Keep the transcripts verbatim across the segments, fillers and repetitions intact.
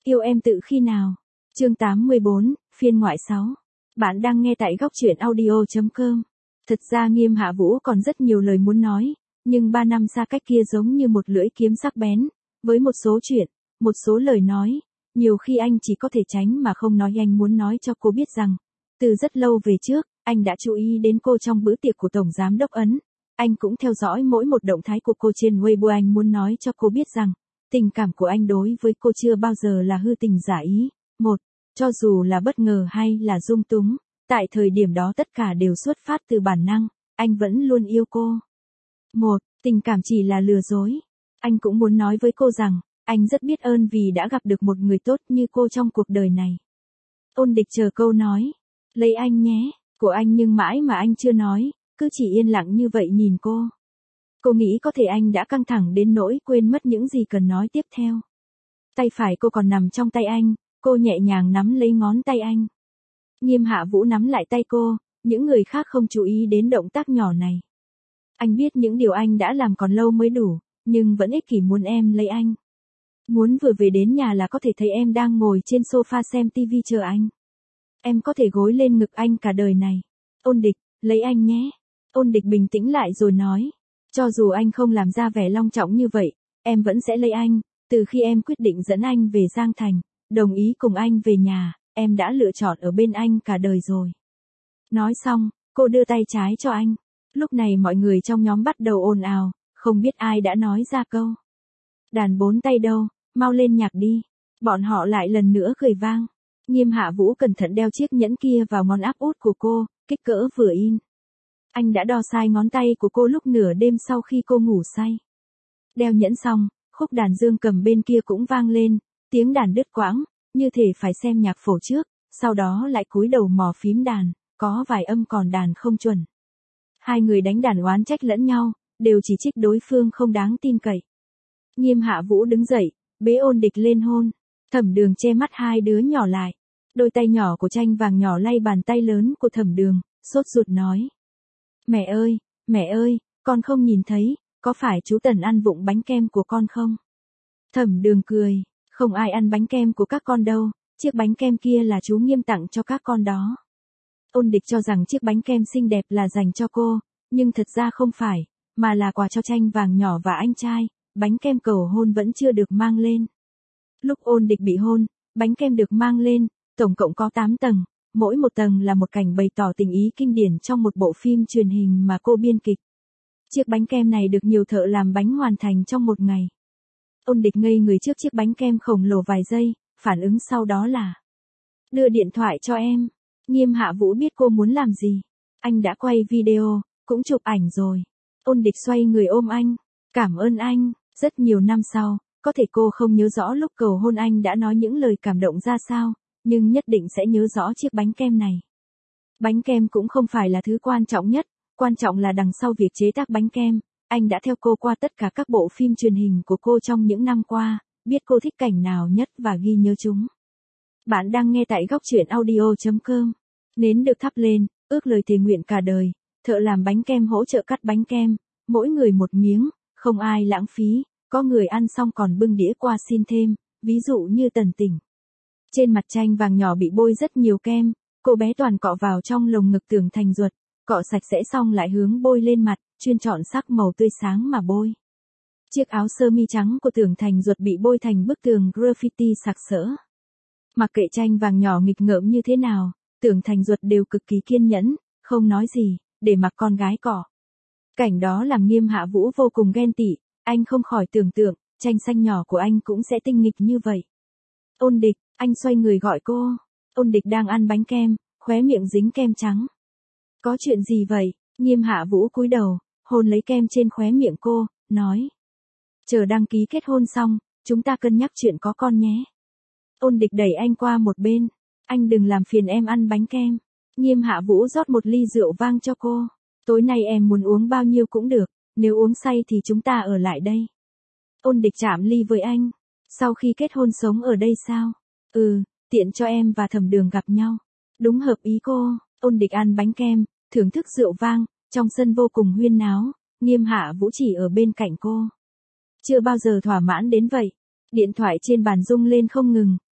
Yêu em tự khi nào? Chương tám mươi bốn, phiên ngoại sáu. Bạn đang nghe tại góc truyện audio chấm com. Thật ra Nghiêm Hạ Vũ còn rất nhiều lời muốn nói, nhưng ba năm xa cách kia giống như một lưỡi kiếm sắc bén, với một số chuyện, một số lời nói, nhiều khi anh chỉ có thể tránh mà không nói. Anh muốn nói cho cô biết rằng, từ rất lâu về trước, anh đã chú ý đến cô trong bữa tiệc của Tổng Giám đốc Ấn. Anh cũng theo dõi mỗi một động thái của cô trên Weibo. Anh muốn nói cho cô biết rằng, tình cảm của anh đối với cô chưa bao giờ là hư tình giả ý. Một, cho dù là bất ngờ hay là dung túng, tại thời điểm đó tất cả đều xuất phát từ bản năng, anh vẫn luôn yêu cô. Một, tình cảm chỉ là lừa dối. Anh cũng muốn nói với cô rằng, anh rất biết ơn vì đã gặp được một người tốt như cô trong cuộc đời này. Ôn Địch chờ câu nói, lấy anh nhé, của anh nhưng mãi mà anh chưa nói, cứ chỉ yên lặng như vậy nhìn cô. Cô nghĩ có thể anh đã căng thẳng đến nỗi quên mất những gì cần nói tiếp theo. Tay phải cô còn nằm trong tay anh, cô nhẹ nhàng nắm lấy ngón tay anh. Nghiêm Hạ Vũ nắm lại tay cô, những người khác không chú ý đến động tác nhỏ này. Anh biết những điều anh đã làm còn lâu mới đủ, nhưng vẫn ích kỷ muốn em lấy anh. Muốn vừa về đến nhà là có thể thấy em đang ngồi trên sofa xem tivi chờ anh. Em có thể gối lên ngực anh cả đời này. Ôn Địch, lấy anh nhé. Ôn Địch bình tĩnh lại rồi nói. Cho dù anh không làm ra vẻ long trọng như vậy, em vẫn sẽ lấy anh. Từ khi em quyết định dẫn anh về Giang Thành, đồng ý cùng anh về nhà, em đã lựa chọn ở bên anh cả đời rồi. Nói xong, cô đưa tay trái cho anh. Lúc này mọi người trong nhóm bắt đầu ồn ào, không biết ai đã nói ra câu. Đàn bốn tay đâu, mau lên nhạc đi. Bọn họ lại lần nữa cười vang. Nghiêm Hạ Vũ cẩn thận đeo chiếc nhẫn kia vào ngón áp út của cô, kích cỡ vừa in. Anh đã đo sai ngón tay của cô lúc nửa đêm sau khi cô ngủ say. Đeo nhẫn xong, khúc đàn dương cầm bên kia cũng vang lên, tiếng đàn đứt quãng, như thể phải xem nhạc phổ trước, sau đó lại cúi đầu mò phím đàn, có vài âm còn đàn không chuẩn. Hai người đánh đàn oán trách lẫn nhau, đều chỉ trích đối phương không đáng tin cậy. Nghiêm Hạ Vũ đứng dậy, bế Ôn Địch lên hôn. Thẩm Đường che mắt hai đứa nhỏ lại. Đôi tay nhỏ của Tranh Vàng nhỏ lay bàn tay lớn của Thẩm Đường, sốt ruột nói. Mẹ ơi, mẹ ơi, con không nhìn thấy, có phải chú Tần ăn vụng bánh kem của con không? Thẩm Đường cười, không ai ăn bánh kem của các con đâu, chiếc bánh kem kia là chú Nghiêm tặng cho các con đó. Ôn Địch cho rằng chiếc bánh kem xinh đẹp là dành cho cô, nhưng thật ra không phải, mà là quà cho Tranh Vàng nhỏ và anh trai, bánh kem cầu hôn vẫn chưa được mang lên. Lúc Ôn Địch bị hôn, bánh kem được mang lên, tổng cộng có tám tầng, mỗi một tầng là một cảnh bày tỏ tình ý kinh điển trong một bộ phim truyền hình mà cô biên kịch. Chiếc bánh kem này được nhiều thợ làm bánh hoàn thành trong một ngày. Ôn Địch ngây người trước chiếc bánh kem khổng lồ vài giây, phản ứng sau đó là đưa điện thoại cho em. Nghiêm Hạ Vũ biết cô muốn làm gì. Anh đã quay video, cũng chụp ảnh rồi. Ôn Địch xoay người ôm anh. Cảm ơn anh. Rất nhiều năm sau, có thể cô không nhớ rõ lúc cầu hôn anh đã nói những lời cảm động ra sao, nhưng nhất định sẽ nhớ rõ chiếc bánh kem này. Bánh kem cũng không phải là thứ quan trọng nhất, quan trọng là đằng sau việc chế tác bánh kem. Anh đã theo cô qua tất cả các bộ phim truyền hình của cô trong những năm qua, biết cô thích cảnh nào nhất và ghi nhớ chúng. Bạn đang nghe tại góc truyện audio chấm com. Nến được thắp lên, ước lời thề nguyện cả đời, thợ làm bánh kem hỗ trợ cắt bánh kem, mỗi người một miếng, không ai lãng phí, có người ăn xong còn bưng đĩa qua xin thêm, ví dụ như Tần Tỉnh. Trên mặt Tranh Vàng nhỏ bị bôi rất nhiều kem, cô bé toàn cọ vào trong lồng ngực Tưởng Thành Duật, cọ sạch sẽ xong lại hướng bôi lên mặt, chuyên chọn sắc màu tươi sáng mà bôi. Chiếc áo sơ mi trắng của Tưởng Thành Duật bị bôi thành bức tường graffiti sặc sỡ. Mặc kệ Tranh Vàng nhỏ nghịch ngợm như thế nào, Tưởng Thành Duật đều cực kỳ kiên nhẫn, không nói gì, để mặc con gái cọ. Cảnh đó làm Nghiêm Hạ Vũ vô cùng ghen tị, anh không khỏi tưởng tượng, Tranh xanh nhỏ của anh cũng sẽ tinh nghịch như vậy. Ôn Địch, anh xoay người gọi cô. Ôn Địch đang ăn bánh kem, khóe miệng dính kem trắng. Có chuyện gì vậy? Nghiêm Hạ Vũ cúi đầu, hôn lấy kem trên khóe miệng cô, nói. Chờ đăng ký kết hôn xong, chúng ta cân nhắc chuyện có con nhé. Ôn Địch đẩy anh qua một bên. Anh đừng làm phiền em ăn bánh kem. Nghiêm Hạ Vũ rót một ly rượu vang cho cô. Tối nay em muốn uống bao nhiêu cũng được, nếu uống say thì chúng ta ở lại đây. Ôn Địch chạm ly với anh. Sau khi kết hôn sống ở đây sao? Ừ, tiện cho em và Thẩm Đường gặp nhau. Đúng hợp ý cô. Ôn Địch ăn bánh kem, thưởng thức rượu vang, trong sân vô cùng huyên náo, Nghiêm Hạ Vũ chỉ ở bên cạnh cô. Chưa bao giờ thỏa mãn đến vậy. Điện thoại trên bàn rung lên không ngừng,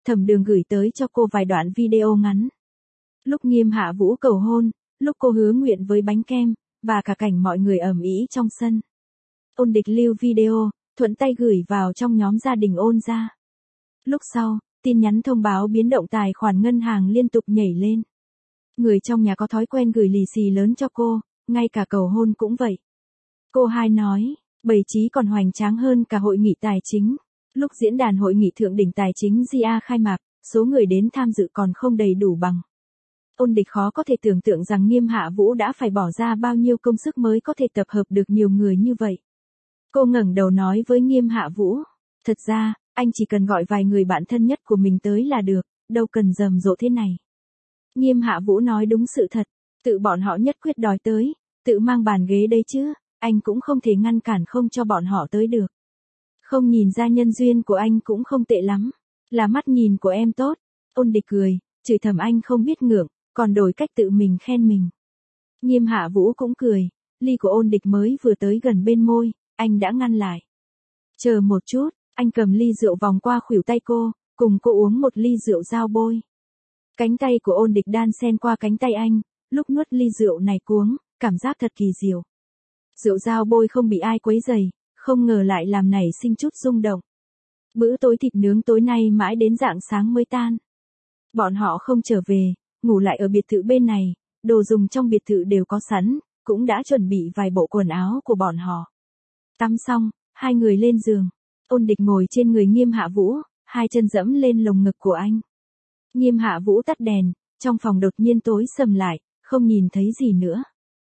Thẩm Đường gửi tới cho cô vài đoạn video ngắn. Lúc Nghiêm Hạ Vũ cầu hôn, lúc cô hứa nguyện với bánh kem, và cả cảnh mọi người ầm ĩ trong sân. Ôn Địch lưu video, thuận tay gửi vào trong nhóm gia đình Ôn gia. Lúc sau, tin nhắn thông báo biến động tài khoản ngân hàng liên tục nhảy lên. Người trong nhà có thói quen gửi lì xì lớn cho cô, ngay cả cầu hôn cũng vậy. Cô hai nói, bày trí còn hoành tráng hơn cả hội nghị tài chính. Lúc diễn đàn hội nghị thượng đỉnh tài chính giê a khai mạc, số người đến tham dự còn không đầy đủ bằng. Ôn Địch khó có thể tưởng tượng rằng Nghiêm Hạ Vũ đã phải bỏ ra bao nhiêu công sức mới có thể tập hợp được nhiều người như vậy. Cô ngẩng đầu nói với Nghiêm Hạ Vũ, thật ra, anh chỉ cần gọi vài người bạn thân nhất của mình tới là được, đâu cần rầm rộ thế này. Nghiêm Hạ Vũ nói đúng sự thật, tự bọn họ nhất quyết đòi tới, tự mang bàn ghế đấy chứ, anh cũng không thể ngăn cản không cho bọn họ tới được. Không nhìn ra nhân duyên của anh cũng không tệ lắm, là mắt nhìn của em tốt. Ôn Địch cười, chửi thầm anh không biết ngượng, còn đổi cách tự mình khen mình. Nghiêm Hạ Vũ cũng cười, ly của Ôn Địch mới vừa tới gần bên môi, anh đã ngăn lại. Chờ một chút, anh cầm ly rượu vòng qua khuỷu tay cô, cùng cô uống một ly rượu dao bôi. Cánh tay của Ôn Địch đan xen qua cánh tay anh, lúc nuốt ly rượu này cuống, cảm giác thật kỳ diệu. Rượu dao bôi không bị ai quấy rầy, không ngờ lại làm nảy sinh chút rung động. Bữa tối thịt nướng tối nay mãi đến rạng sáng mới tan. Bọn họ không trở về, ngủ lại ở biệt thự bên này, đồ dùng trong biệt thự đều có sẵn, cũng đã chuẩn bị vài bộ quần áo của bọn họ. Tắm xong, hai người lên giường. Ôn Địch ngồi trên người Nghiêm Hạ Vũ, hai chân dẫm lên lồng ngực của anh. Nghiêm Hạ Vũ tắt đèn, trong phòng đột nhiên tối sầm lại, không nhìn thấy gì nữa.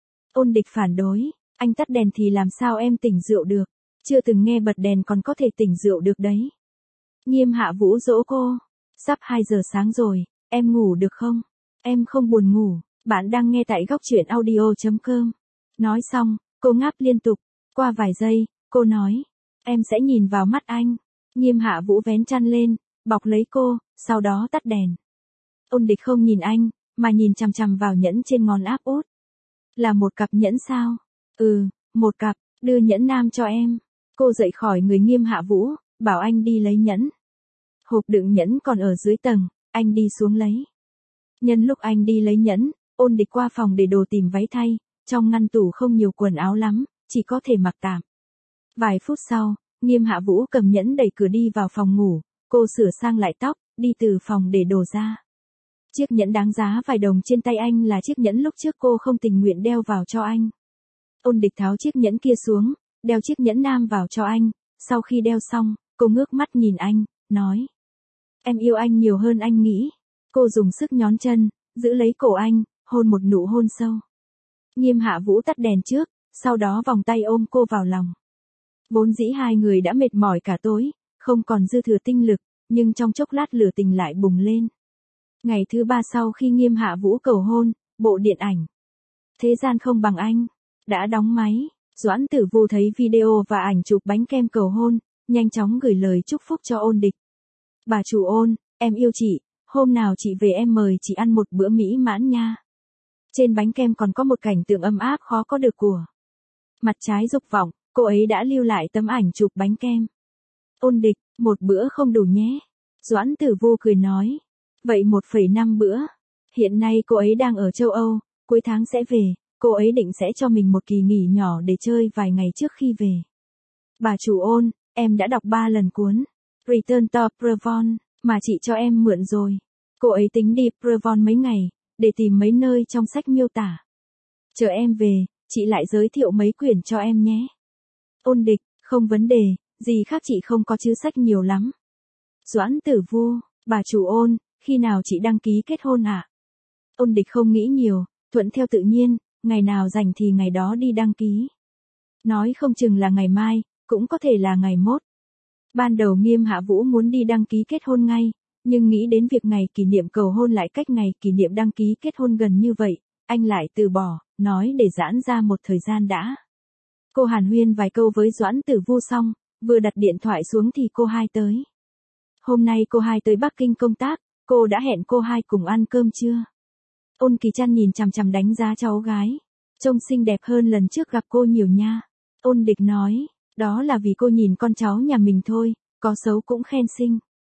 Ôn Địch phản đối, anh tắt đèn thì làm sao em tỉnh rượu được, chưa từng nghe bật đèn còn có thể tỉnh rượu được đấy. Nghiêm Hạ Vũ dỗ cô, sắp hai giờ sáng rồi, em ngủ được không? Em không buồn ngủ, bạn đang nghe tại góc truyện audio chấm com. Nói xong, cô ngáp liên tục, qua vài giây, cô nói, em sẽ nhìn vào mắt anh. Nghiêm Hạ Vũ vén chăn lên, bọc lấy cô, sau đó tắt đèn. Ôn Địch không nhìn anh, mà nhìn chằm chằm vào nhẫn trên ngón áp út. Là một cặp nhẫn sao? Ừ, một cặp, đưa nhẫn nam cho em. Cô dậy khỏi người Nghiêm Hạ Vũ, bảo anh đi lấy nhẫn. Hộp đựng nhẫn còn ở dưới tầng, anh đi xuống lấy. Nhân lúc anh đi lấy nhẫn, Ôn Địch qua phòng để đồ tìm váy thay, trong ngăn tủ không nhiều quần áo lắm, chỉ có thể mặc tạm. Vài phút sau, Nghiêm Hạ Vũ cầm nhẫn đẩy cửa đi vào phòng ngủ, cô sửa sang lại tóc, đi từ phòng để đồ ra. Chiếc nhẫn đáng giá vài đồng trên tay anh là chiếc nhẫn lúc trước cô không tình nguyện đeo vào cho anh. Ôn Địch tháo chiếc nhẫn kia xuống, đeo chiếc nhẫn nam vào cho anh, sau khi đeo xong, cô ngước mắt nhìn anh, nói. Em yêu anh nhiều hơn anh nghĩ. Cô dùng sức nhón chân, giữ lấy cổ anh, hôn một nụ hôn sâu. Nghiêm Hạ Vũ tắt đèn trước, sau đó vòng tay ôm cô vào lòng. Vốn dĩ hai người đã mệt mỏi cả tối, không còn dư thừa tinh lực, nhưng trong chốc lát lửa tình lại bùng lên. Ngày thứ ba sau khi Nghiêm Hạ Vũ cầu hôn, bộ điện ảnh Thế gian không bằng anh đã đóng máy. Doãn Tử Vu thấy video và ảnh chụp bánh kem cầu hôn, nhanh chóng gửi lời chúc phúc cho Ôn Địch. Bà chủ Ôn, em yêu chị, hôm nào chị về em mời chị ăn một bữa mỹ mãn nha. Trên bánh kem còn có một cảnh tượng ấm áp khó có được của. Mặt trái dục vọng, cô ấy đã lưu lại tấm ảnh chụp bánh kem. Ôn Địch, một bữa không đủ nhé. Doãn Tử Vu cười nói. Vậy một phẩy năm bữa. Hiện nay cô ấy đang ở châu Âu, cuối tháng sẽ về, cô ấy định sẽ cho mình một kỳ nghỉ nhỏ để chơi vài ngày trước khi về. Bà chủ Ôn, em đã đọc ba lần cuốn Return to Prevon mà chị cho em mượn rồi. Cô ấy tính đi Prevon mấy ngày, để tìm mấy nơi trong sách miêu tả. Chờ em về, chị lại giới thiệu mấy quyển cho em nhé. Ôn Địch, không vấn đề, gì khác chị không có chứ sách nhiều lắm. Doãn Tử Vu, bà chủ Ôn, khi nào chị đăng ký kết hôn ạ? À? Ôn Địch không nghĩ nhiều, thuận theo tự nhiên, ngày nào rảnh thì ngày đó đi đăng ký. Nói không chừng là ngày mai, cũng có thể là ngày mốt. Ban đầu Nghiêm Hạ Vũ muốn đi đăng ký kết hôn ngay, nhưng nghĩ đến việc ngày kỷ niệm cầu hôn lại cách ngày kỷ niệm đăng ký kết hôn gần như vậy, anh lại từ bỏ, nói để giãn ra một thời gian đã. Cô hàn huyên vài câu với Doãn Tử Vu xong, vừa đặt điện thoại xuống thì cô hai tới. Hôm nay cô hai tới Bắc Kinh công tác, cô đã hẹn cô hai cùng ăn cơm trưa. Ôn Kỳ Trăn nhìn chằm chằm đánh giá cháu gái. Trông xinh đẹp hơn lần trước gặp cô nhiều nha. Ôn Địch nói, đó là vì cô nhìn con cháu nhà mình thôi, có xấu cũng khen xinh.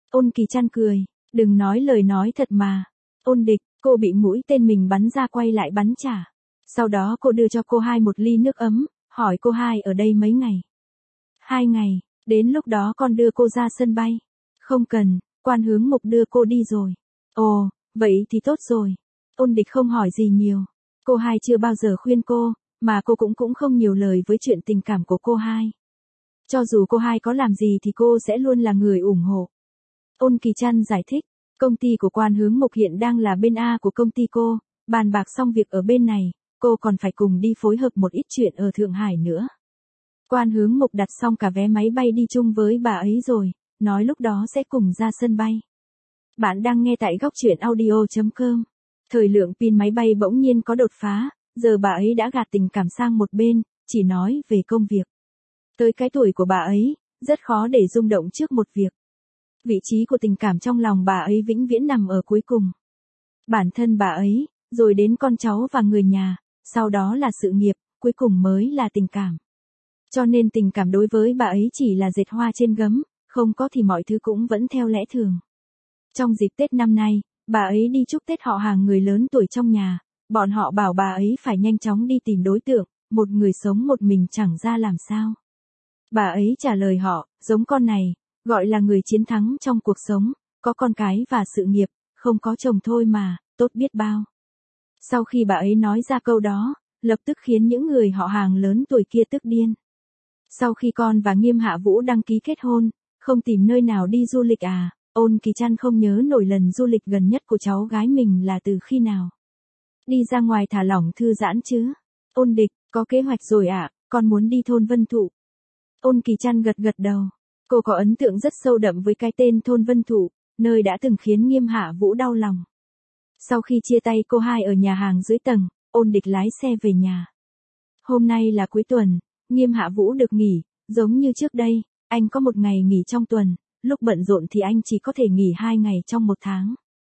Ôn Kỳ Trăn cười, đừng nói lời nói thật mà. Ôn Địch, cô bị mũi tên mình bắn ra quay lại bắn trả. Sau đó cô đưa cho cô hai một ly nước ấm, hỏi cô hai ở đây mấy ngày. Hai ngày, đến lúc đó con đưa cô ra sân bay. Không cần, Quan Hướng Mục đưa cô đi rồi. Ồ, vậy thì tốt rồi. Ôn Địch không hỏi gì nhiều. Cô hai chưa bao giờ khuyên cô, mà cô cũng cũng không nhiều lời với chuyện tình cảm của cô hai. Cho dù cô hai có làm gì thì cô sẽ luôn là người ủng hộ. Ôn Kỳ Trăn giải thích, công ty của Quan Hướng Mục hiện đang là bên A của công ty cô, bàn bạc xong việc ở bên này, cô còn phải cùng đi phối hợp một ít chuyện ở Thượng Hải nữa. Quan Hướng Mục đặt xong cả vé máy bay đi chung với bà ấy rồi, nói lúc đó sẽ cùng ra sân bay. Bạn đang nghe tại góc truyện audio chấm com. Thời lượng pin máy bay bỗng nhiên có đột phá, giờ bà ấy đã gạt tình cảm sang một bên, chỉ nói về công việc. Tới cái tuổi của bà ấy, rất khó để rung động trước một việc. Vị trí của tình cảm trong lòng bà ấy vĩnh viễn nằm ở cuối cùng. Bản thân bà ấy, rồi đến con cháu và người nhà, sau đó là sự nghiệp, cuối cùng mới là tình cảm. Cho nên tình cảm đối với bà ấy chỉ là dệt hoa trên gấm, không có thì mọi thứ cũng vẫn theo lẽ thường. Trong dịp Tết năm nay, bà ấy đi chúc Tết họ hàng người lớn tuổi trong nhà, bọn họ bảo bà ấy phải nhanh chóng đi tìm đối tượng, một người sống một mình chẳng ra làm sao. Bà ấy trả lời họ, giống con này, gọi là người chiến thắng trong cuộc sống, có con cái và sự nghiệp, không có chồng thôi mà, tốt biết bao. Sau khi bà ấy nói ra câu đó, lập tức khiến những người họ hàng lớn tuổi kia tức điên. Sau khi con và Nghiêm Hạ Vũ đăng ký kết hôn, không tìm nơi nào đi du lịch à? Ôn Kỳ Trăn không nhớ nổi lần du lịch gần nhất của cháu gái mình là từ khi nào. Đi ra ngoài thả lỏng thư giãn chứ. Ôn Địch, có kế hoạch rồi ạ, à? Con muốn đi thôn Vân Thụ. Ôn Kỳ Trăn gật gật đầu. Cô có ấn tượng rất sâu đậm với cái tên thôn Vân Thụ, nơi đã từng khiến Nghiêm Hạ Vũ đau lòng. Sau khi chia tay cô hai ở nhà hàng dưới tầng, Ôn Địch lái xe về nhà. Hôm nay là cuối tuần, Nghiêm Hạ Vũ được nghỉ, giống như trước đây, anh có một ngày nghỉ trong tuần, lúc bận rộn thì anh chỉ có thể nghỉ hai ngày trong một tháng.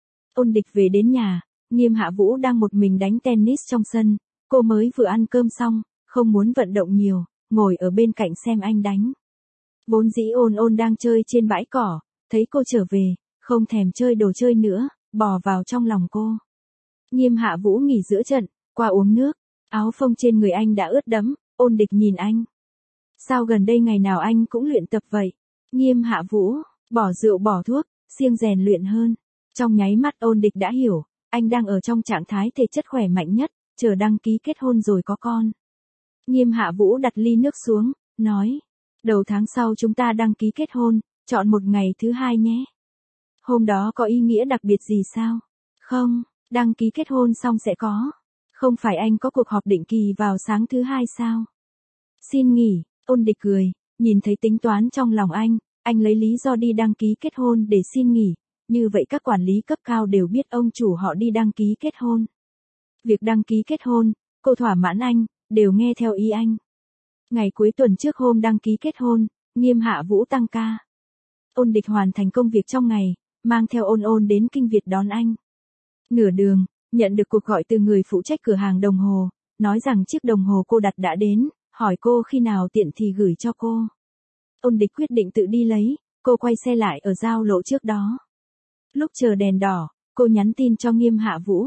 Ôn Địch về đến nhà, Nghiêm Hạ Vũ đang một mình đánh tennis trong sân, cô mới vừa ăn cơm xong, không muốn vận động nhiều, ngồi ở bên cạnh xem anh đánh. Vốn dĩ Ôn Ôn đang chơi trên bãi cỏ, thấy cô trở về, không thèm chơi đồ chơi nữa, bò vào trong lòng cô. Nghiêm Hạ Vũ nghỉ giữa trận, qua uống nước, áo phông trên người anh đã ướt đẫm, Ôn Địch nhìn anh. Sao gần đây ngày nào anh cũng luyện tập vậy? Nghiêm Hạ Vũ, bỏ rượu bỏ thuốc, siêng rèn luyện hơn. Trong nháy mắt Ôn Địch đã hiểu, anh đang ở trong trạng thái thể chất khỏe mạnh nhất, chờ đăng ký kết hôn rồi có con. Nghiêm Hạ Vũ đặt ly nước xuống, nói, đầu tháng sau chúng ta đăng ký kết hôn, chọn một ngày thứ hai nhé. Hôm đó có ý nghĩa đặc biệt gì sao? Không, đăng ký kết hôn xong sẽ có. Không phải anh có cuộc họp định kỳ vào sáng thứ hai sao? Xin nghỉ, Ôn Địch cười, nhìn thấy tính toán trong lòng anh, anh lấy lý do đi đăng ký kết hôn để xin nghỉ, như vậy các quản lý cấp cao đều biết ông chủ họ đi đăng ký kết hôn. Việc đăng ký kết hôn, cô thỏa mãn anh, đều nghe theo ý anh. Ngày cuối tuần trước hôm đăng ký kết hôn, Nghiêm Hạ Vũ tăng ca. Ôn Địch hoàn thành công việc trong ngày, mang theo Ôn Ôn đến Kinh Việt đón anh. Nửa đường, nhận được cuộc gọi từ người phụ trách cửa hàng đồng hồ, nói rằng chiếc đồng hồ cô đặt đã đến, hỏi cô khi nào tiện thì gửi cho cô. Ôn Địch quyết định tự đi lấy, cô quay xe lại ở giao lộ trước đó. Lúc chờ đèn đỏ, cô nhắn tin cho Nghiêm Hạ Vũ.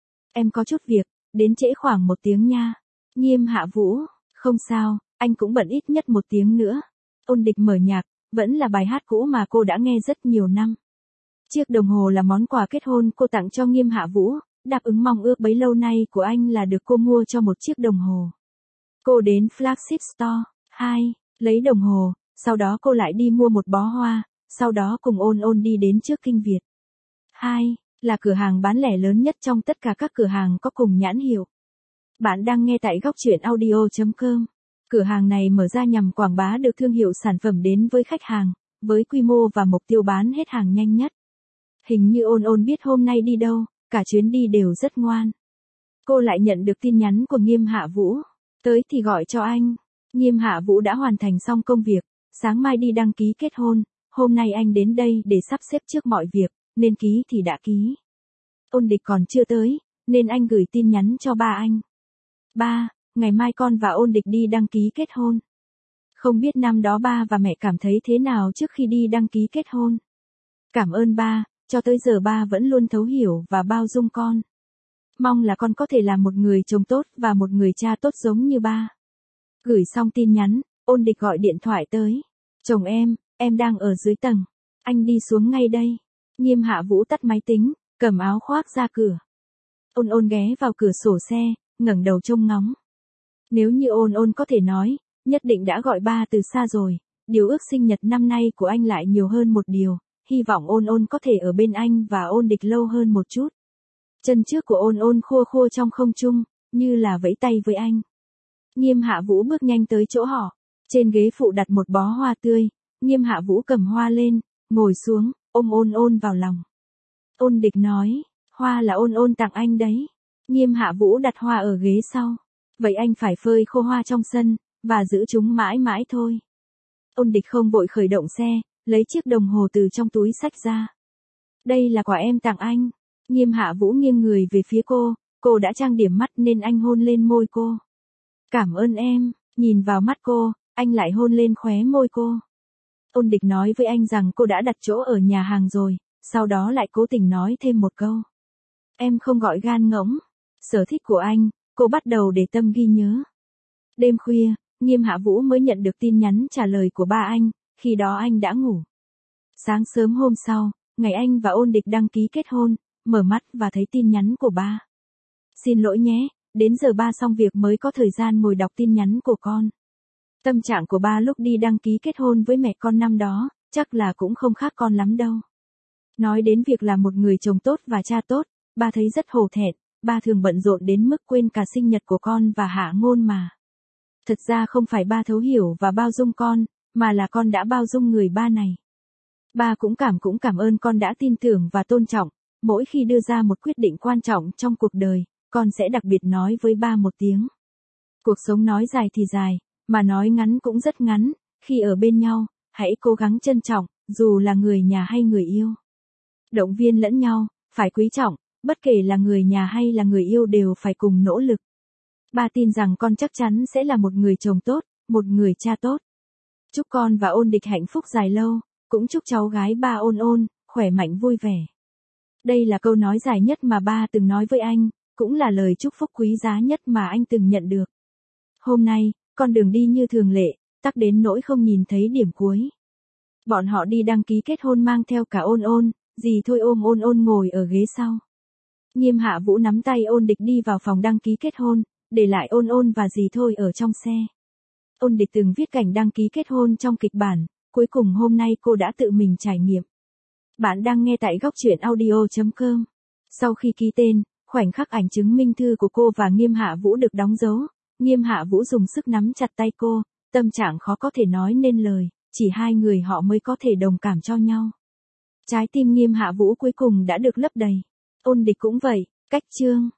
Em có chút việc, đến trễ khoảng một tiếng nha. Nghiêm Hạ Vũ, không sao, anh cũng bận ít nhất một tiếng nữa. Ôn Địch mở nhạc, vẫn là bài hát cũ mà cô đã nghe rất nhiều năm. Chiếc đồng hồ là món quà kết hôn cô tặng cho Nghiêm Hạ Vũ, đáp ứng mong ước bấy lâu nay của anh là được cô mua cho một chiếc đồng hồ. Cô đến Flagship Store, hai, lấy đồng hồ, sau đó cô lại đi mua một bó hoa, sau đó cùng Ôn Ôn đi đến trước Kinh Việt. hai, là cửa hàng bán lẻ lớn nhất trong tất cả các cửa hàng có cùng nhãn hiệu. Bạn đang nghe tại góc truyện audio chấm com. Cửa hàng này mở ra nhằm quảng bá được thương hiệu sản phẩm đến với khách hàng, với quy mô và mục tiêu bán hết hàng nhanh nhất. Hình như Ôn Ôn biết hôm nay đi đâu, cả chuyến đi đều rất ngoan. Cô lại nhận được tin nhắn của Nghiêm Hạ Vũ. Tới thì gọi cho anh. Nghiêm Hạ Vũ đã hoàn thành xong công việc, sáng mai đi đăng ký kết hôn, hôm nay anh đến đây để sắp xếp trước mọi việc, nên ký thì đã ký. Ôn Địch còn chưa tới, nên anh gửi tin nhắn cho ba anh. Ba, ngày mai con và Ôn Địch đi đăng ký kết hôn. Không biết năm đó ba và mẹ cảm thấy thế nào trước khi đi đăng ký kết hôn. Cảm ơn ba, cho tới giờ ba vẫn luôn thấu hiểu và bao dung con. Mong là con có thể làm một người chồng tốt và một người cha tốt giống như ba. Gửi xong tin nhắn, Ôn Địch gọi điện thoại tới. Chồng em, em đang ở dưới tầng. Anh đi xuống ngay đây. Nghiêm Hạ Vũ tắt máy tính, cầm áo khoác ra cửa. Ôn Ôn ghé vào cửa sổ xe, ngẩng đầu trông ngóng. Nếu như Ôn Ôn có thể nói, nhất định đã gọi ba từ xa rồi. Điều ước sinh nhật năm nay của anh lại nhiều hơn một điều. Hy vọng Ôn Ôn có thể ở bên anh và Ôn Địch lâu hơn một chút. Chân trước của Ôn Ôn khua khua trong không trung, như là vẫy tay với anh. Nghiêm Hạ Vũ bước nhanh tới chỗ họ. Trên ghế phụ đặt một bó hoa tươi. Nghiêm Hạ Vũ cầm hoa lên, ngồi xuống, ôm Ôn Ôn vào lòng. Ôn Địch nói, hoa là Ôn Ôn tặng anh đấy. Nghiêm Hạ Vũ đặt hoa ở ghế sau. Vậy anh phải phơi khô hoa trong sân, và giữ chúng mãi mãi thôi. Ôn Địch không vội khởi động xe, lấy chiếc đồng hồ từ trong túi xách ra. Đây là quà em tặng anh. Nghiêm Hạ Vũ nghiêng người về phía cô, cô đã trang điểm mắt nên anh hôn lên môi cô. Cảm ơn em, nhìn vào mắt cô, anh lại hôn lên khóe môi cô. Ôn Địch nói với anh rằng cô đã đặt chỗ ở nhà hàng rồi, sau đó lại cố tình nói thêm một câu. Em không gọi gan ngỗng. Sở thích của anh, cô bắt đầu để tâm ghi nhớ. Đêm khuya, Nghiêm Hạ Vũ mới nhận được tin nhắn trả lời của ba anh, khi đó anh đã ngủ. Sáng sớm hôm sau, ngày anh và Ôn Địch đăng ký kết hôn, mở mắt và thấy tin nhắn của ba. Xin lỗi nhé, đến giờ ba xong việc mới có thời gian ngồi đọc tin nhắn của con. Tâm trạng của ba lúc đi đăng ký kết hôn với mẹ con năm đó, chắc là cũng không khác con lắm đâu. Nói đến việc là một người chồng tốt và cha tốt, ba thấy rất hổ thẹn, ba thường bận rộn đến mức quên cả sinh nhật của con và hạ ngôn mà. Thật ra không phải ba thấu hiểu và bao dung con, mà là con đã bao dung người ba này. Ba cũng cảm cũng cảm ơn con đã tin tưởng và tôn trọng, mỗi khi đưa ra một quyết định quan trọng trong cuộc đời, con sẽ đặc biệt nói với ba một tiếng. Cuộc sống nói dài thì dài, mà nói ngắn cũng rất ngắn, khi ở bên nhau, hãy cố gắng trân trọng, dù là người nhà hay người yêu. Động viên lẫn nhau, phải quý trọng, bất kể là người nhà hay là người yêu đều phải cùng nỗ lực. Ba tin rằng con chắc chắn sẽ là một người chồng tốt, một người cha tốt. Chúc con và Ôn Địch hạnh phúc dài lâu, cũng chúc cháu gái ba Ôn Ôn, khỏe mạnh vui vẻ. Đây là câu nói dài nhất mà ba từng nói với anh, cũng là lời chúc phúc quý giá nhất mà anh từng nhận được. Hôm nay, con đường đi như thường lệ, tắc đến nỗi không nhìn thấy điểm cuối. Bọn họ đi đăng ký kết hôn mang theo cả Ôn Ôn, dì Thôi ôm Ôn Ôn ngồi ở ghế sau. Nghiêm Hạ Vũ nắm tay Ôn Địch đi vào phòng đăng ký kết hôn, để lại Ôn Ôn và dì Thôi ở trong xe. Ôn Địch từng viết cảnh đăng ký kết hôn trong kịch bản, cuối cùng hôm nay cô đã tự mình trải nghiệm. Bạn đang nghe tại góc truyện audio chấm com. Sau khi ký tên, khoảnh khắc ảnh chứng minh thư của cô và Nghiêm Hạ Vũ được đóng dấu, Nghiêm Hạ Vũ dùng sức nắm chặt tay cô, tâm trạng khó có thể nói nên lời, chỉ hai người họ mới có thể đồng cảm cho nhau. Trái tim Nghiêm Hạ Vũ cuối cùng đã được lấp đầy. Ôn Địch cũng vậy, cách chương.